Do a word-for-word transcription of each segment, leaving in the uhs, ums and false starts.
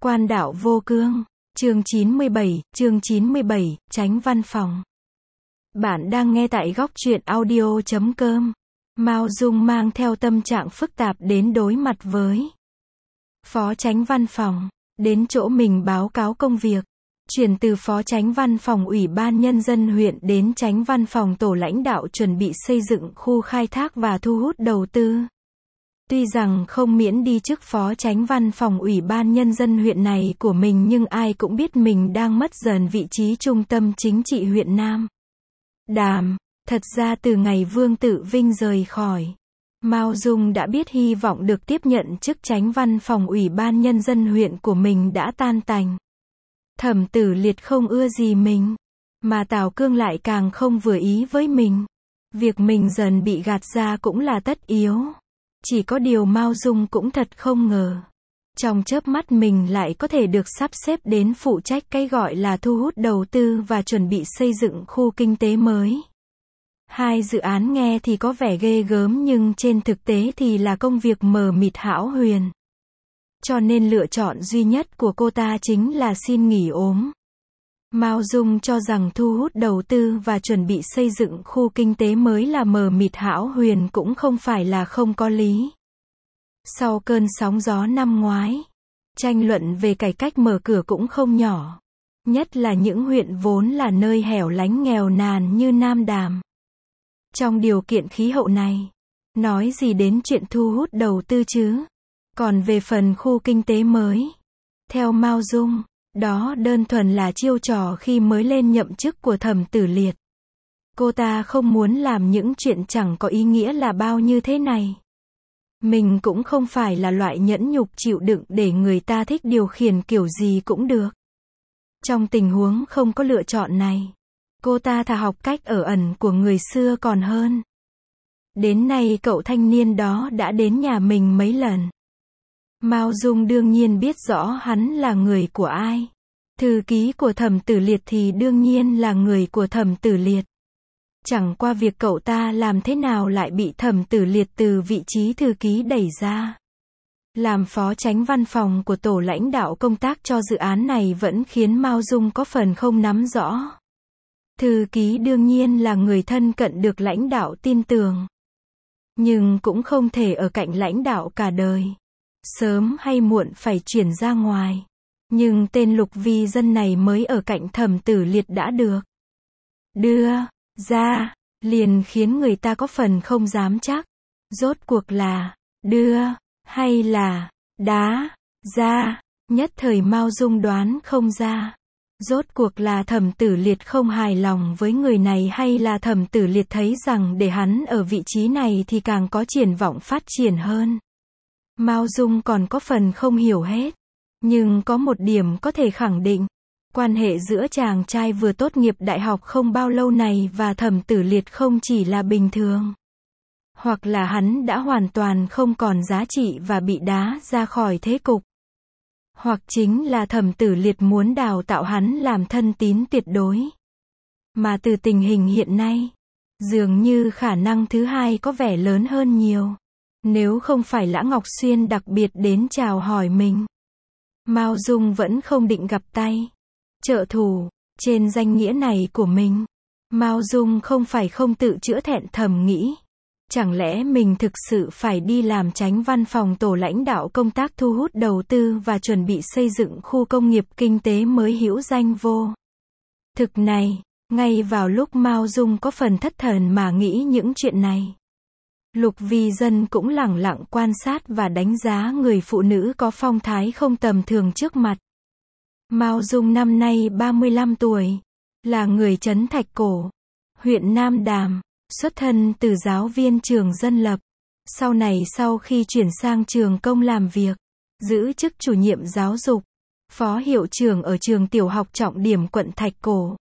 Quan đạo vô cương. Chương chín mươi bảy, chương chín mươi bảy, Chánh văn phòng. Bạn đang nghe tại góc truyện audio chấm com. Mao Dung mang theo tâm trạng phức tạp đến đối mặt với Phó Chánh văn phòng, đến chỗ mình báo cáo công việc, chuyển từ Phó Chánh văn phòng Ủy ban Nhân dân huyện đến Chánh văn phòng tổ lãnh đạo chuẩn bị xây dựng khu khai thác và thu hút đầu tư. Tuy rằng không miễn đi chức Phó Chánh văn phòng Ủy ban Nhân dân huyện này của mình, nhưng ai cũng biết mình đang mất dần vị trí trung tâm chính trị huyện Nam Đàm. Thật ra từ ngày Vương Tự Vinh rời khỏi, Mao Dung đã biết hy vọng được tiếp nhận chức Chánh văn phòng Ủy ban Nhân dân huyện của mình đã tan tành. Thẩm Tử Liệt không ưa gì mình, mà Tào Cương lại càng không vừa ý với mình. Việc mình dần bị gạt ra cũng là tất yếu. Chỉ có điều Mao Dung cũng thật không ngờ, trong chớp mắt mình lại có thể được sắp xếp đến phụ trách cái gọi là thu hút đầu tư và chuẩn bị xây dựng khu kinh tế mới. Hai dự án nghe thì có vẻ ghê gớm nhưng trên thực tế thì là công việc mờ mịt hão huyền. Cho nên lựa chọn duy nhất của cô ta chính là xin nghỉ ốm. Mao Dung cho rằng thu hút đầu tư và chuẩn bị xây dựng khu kinh tế mới là mờ mịt hão huyền cũng không phải là không có lý. Sau cơn sóng gió năm ngoái, tranh luận về cải cách mở cửa cũng không nhỏ. Nhất là những huyện vốn là nơi hẻo lánh nghèo nàn như Nam Đàm. Trong điều kiện khí hậu này, nói gì đến chuyện thu hút đầu tư chứ? Còn về phần khu kinh tế mới, theo Mao Dung, đó đơn thuần là chiêu trò khi mới lên nhậm chức của Thẩm Tử Liệt. Cô ta không muốn làm những chuyện chẳng có ý nghĩa là bao như thế này. Mình cũng không phải là loại nhẫn nhục chịu đựng để người ta thích điều khiển kiểu gì cũng được. Trong tình huống không có lựa chọn này, cô ta thà học cách ở ẩn của người xưa còn hơn. Đến nay cậu thanh niên đó đã đến nhà mình mấy lần. Mao Dung đương nhiên biết rõ hắn là người của ai. Thư ký của Thẩm Tử Liệt thì đương nhiên là người của Thẩm Tử Liệt. Chẳng qua việc cậu ta làm thế nào lại bị Thẩm Tử Liệt từ vị trí thư ký đẩy ra làm phó chánh văn phòng của tổ lãnh đạo công tác cho dự án này vẫn khiến Mao Dung có phần không nắm rõ. Thư ký đương nhiên là người thân cận được lãnh đạo tin tưởng, nhưng cũng không thể ở cạnh lãnh đạo cả đời. Sớm hay muộn phải chuyển ra ngoài. Nhưng tên Lục Vi Dân này mới ở cạnh Thẩm Tử Liệt đã được đưa ra, liền khiến người ta có phần không dám chắc. Rốt cuộc là đưa hay là đá ra? Nhất thời Mao Dung đoán không ra. Rốt cuộc là Thẩm Tử Liệt không hài lòng với người này hay là Thẩm Tử Liệt thấy rằng để hắn ở vị trí này thì càng có triển vọng phát triển hơn. Mao Dung còn có phần không hiểu hết. Nhưng có một điểm có thể khẳng định. Quan hệ giữa chàng trai vừa tốt nghiệp đại học không bao lâu này và Thẩm Tử Liệt không chỉ là bình thường. Hoặc là hắn đã hoàn toàn không còn giá trị và bị đá ra khỏi thế cục. Hoặc chính là Thẩm Tử Liệt muốn đào tạo hắn làm thân tín tuyệt đối. Mà từ tình hình hiện nay, dường như khả năng thứ hai có vẻ lớn hơn nhiều. Nếu không phải Lã Ngọc Xuyên đặc biệt đến chào hỏi mình, Mao Dung vẫn không định gặp tay trợ thủ trên danh nghĩa này của mình. Mao Dung không phải không tự chữa thẹn thầm nghĩ, chẳng lẽ mình thực sự phải đi làm chánh văn phòng tổ lãnh đạo công tác thu hút đầu tư và chuẩn bị xây dựng khu công nghiệp kinh tế mới hữu danh vô thực này? Ngay vào lúc Mao Dung có phần thất thần mà nghĩ những chuyện này, Lục Vi Dân cũng lẳng lặng quan sát và đánh giá người phụ nữ có phong thái không tầm thường trước mặt. Mao Dung năm nay ba mươi lăm tuổi, là người Trấn Thạch Cổ, huyện Nam Đàm, xuất thân từ giáo viên trường dân lập. Sau này sau khi chuyển sang trường công làm việc, giữ chức chủ nhiệm giáo dục, phó hiệu trưởng ở trường tiểu học trọng điểm quận Thạch Cổ.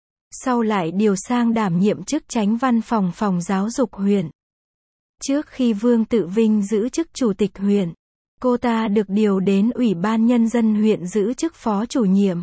Sau lại điều sang đảm nhiệm chức chánh văn phòng phòng giáo dục huyện. Trước khi Vương Tự Vinh giữ chức chủ tịch huyện, cô ta được điều đến Ủy ban Nhân dân huyện giữ chức phó chủ nhiệm.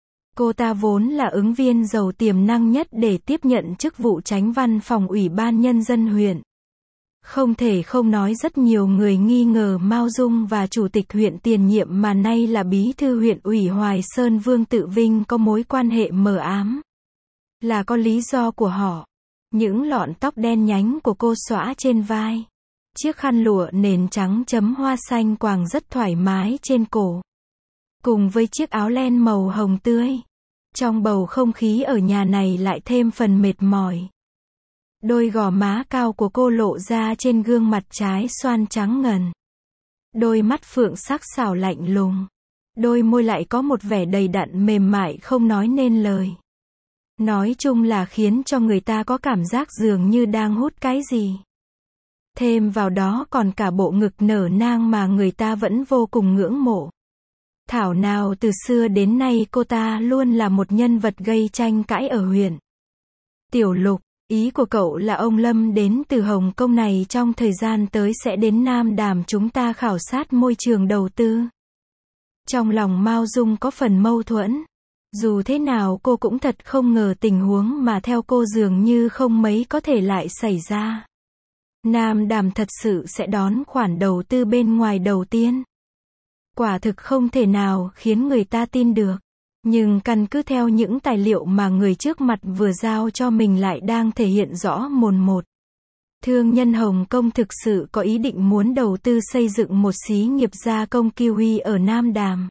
Cô ta vốn là ứng viên giàu tiềm năng nhất để tiếp nhận chức vụ chánh văn phòng Ủy ban Nhân dân huyện. Không thể không nói rất nhiều người nghi ngờ Mao Dung và chủ tịch huyện tiền nhiệm mà nay là bí thư huyện ủy Hoài Sơn Vương Tự Vinh có mối quan hệ mờ ám. Là có lý do của họ. Những lọn tóc đen nhánh của cô xõa trên vai. Chiếc khăn lụa nền trắng chấm hoa xanh quàng rất thoải mái trên cổ. Cùng với chiếc áo len màu hồng tươi. Trong bầu không khí ở nhà này lại thêm phần mệt mỏi. Đôi gò má cao của cô lộ ra trên gương mặt trái xoan trắng ngần. Đôi mắt phượng sắc sảo lạnh lùng. Đôi môi lại có một vẻ đầy đặn mềm mại không nói nên lời. Nói chung là khiến cho người ta có cảm giác dường như đang hút cái gì. Thêm vào đó còn cả bộ ngực nở nang mà người ta vẫn vô cùng ngưỡng mộ. Thảo nào từ xưa đến nay cô ta luôn là một nhân vật gây tranh cãi ở huyện. Tiểu Lục, ý của cậu là ông Lâm đến từ Hồng Kông này trong thời gian tới sẽ đến Nam Đàm chúng ta khảo sát môi trường đầu tư. Trong lòng Mao Dung có phần mâu thuẫn. Dù thế nào cô cũng thật không ngờ tình huống mà theo cô dường như không mấy có thể lại xảy ra. Nam Đàm thật sự sẽ đón khoản đầu tư bên ngoài đầu tiên. Quả thực không thể nào khiến người ta tin được. Nhưng căn cứ theo những tài liệu mà người trước mặt vừa giao cho mình lại đang thể hiện rõ mồn một. Thương nhân Hồng Kông thực sự có ý định muốn đầu tư xây dựng một xí nghiệp gia công kiwi ở Nam Đàm.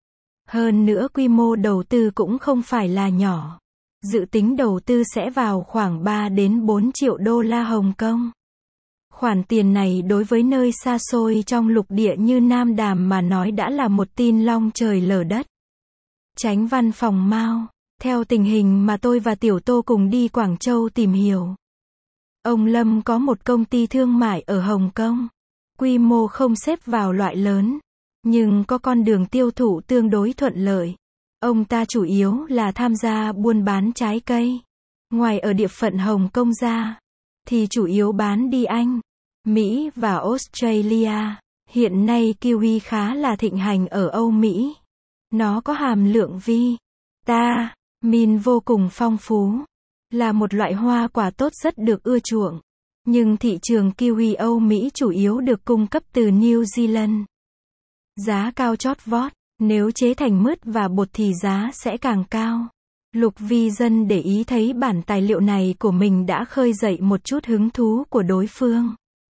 Hơn nữa quy mô đầu tư cũng không phải là nhỏ. Dự tính đầu tư sẽ vào khoảng ba đến bốn triệu đô la Hồng Kông. Khoản tiền này đối với nơi xa xôi trong lục địa như Nam Đàm mà nói đã là một tin long trời lở đất. Chánh văn phòng Mao, theo tình hình mà tôi và Tiểu Tô cùng đi Quảng Châu tìm hiểu. Ông Lâm có một công ty thương mại ở Hồng Kông. Quy mô không xếp vào loại lớn, nhưng có con đường tiêu thụ tương đối thuận lợi. Ông ta chủ yếu là tham gia buôn bán trái cây. Ngoài ở địa phận Hồng Kông ra, thì chủ yếu bán đi Anh, Mỹ và Australia. Hiện nay kiwi khá là thịnh hành ở Âu Mỹ. Nó có hàm lượng vitamin vô cùng phong phú. Là một loại hoa quả tốt rất được ưa chuộng. Nhưng thị trường kiwi Âu Mỹ chủ yếu được cung cấp từ New Zealand. Giá cao chót vót, nếu chế thành mứt và bột thì giá sẽ càng cao. Lục Vi Dân để ý thấy bản tài liệu này của mình đã khơi dậy một chút hứng thú của đối phương.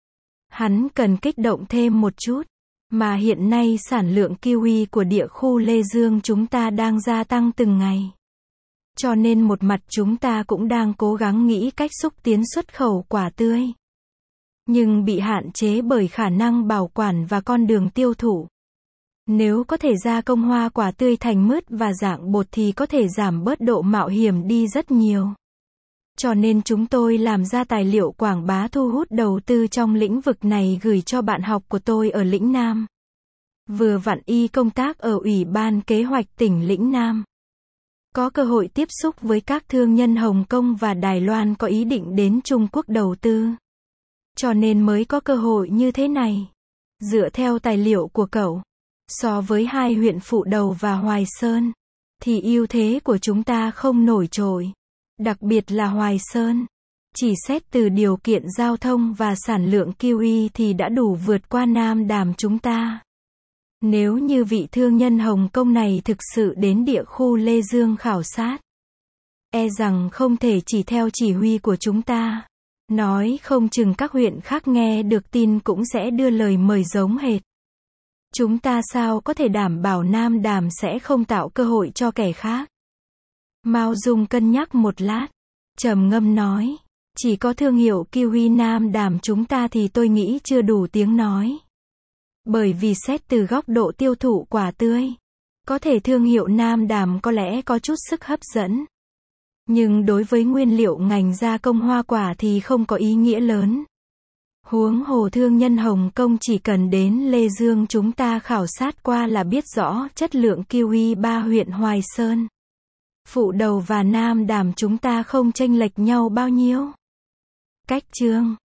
Hắn cần kích động thêm một chút. Mà hiện nay sản lượng kiwi của địa khu Lê Dương chúng ta đang gia tăng từng ngày. Cho nên một mặt chúng ta cũng đang cố gắng nghĩ cách xúc tiến xuất khẩu quả tươi. Nhưng bị hạn chế bởi khả năng bảo quản và con đường tiêu thụ. Nếu có thể gia công hoa quả tươi thành mứt và dạng bột thì có thể giảm bớt độ mạo hiểm đi rất nhiều. Cho nên chúng tôi làm ra tài liệu quảng bá thu hút đầu tư trong lĩnh vực này gửi cho bạn học của tôi ở Lĩnh Nam. Vừa vặn y công tác ở Ủy ban Kế hoạch tỉnh Lĩnh Nam. Có cơ hội tiếp xúc với các thương nhân Hồng Kông và Đài Loan có ý định đến Trung Quốc đầu tư. Cho nên mới có cơ hội như thế này. Dựa theo tài liệu của cậu, so với hai huyện Phụ Đầu và Hoài Sơn, thì ưu thế của chúng ta không nổi trội. Đặc biệt là Hoài Sơn. Chỉ xét từ điều kiện giao thông và sản lượng kiwi thì đã đủ vượt qua Nam Đàm chúng ta. Nếu như vị thương nhân Hồng Kông này thực sự đến địa khu Lê Dương khảo sát, e rằng không thể chỉ theo chỉ huy của chúng ta. Nói không chừng các huyện khác nghe được tin cũng sẽ đưa lời mời giống hệt. Chúng ta sao có thể đảm bảo Nam Đàm sẽ không tạo cơ hội cho kẻ khác? Mao Dung cân nhắc một lát, trầm ngâm nói, chỉ có thương hiệu kiwi Nam Đàm chúng ta thì tôi nghĩ chưa đủ tiếng nói. Bởi vì xét từ góc độ tiêu thụ quả tươi, có thể thương hiệu Nam Đàm có lẽ có chút sức hấp dẫn. Nhưng đối với nguyên liệu ngành gia công hoa quả thì không có ý nghĩa lớn. Huống hồ thương nhân Hồng Kông chỉ cần đến Lê Dương chúng ta khảo sát qua là biết rõ chất lượng kiwi ba huyện Hoài Sơn, Phụ Đầu và Nam Đàm chúng ta không chênh lệch nhau bao nhiêu. Cách chương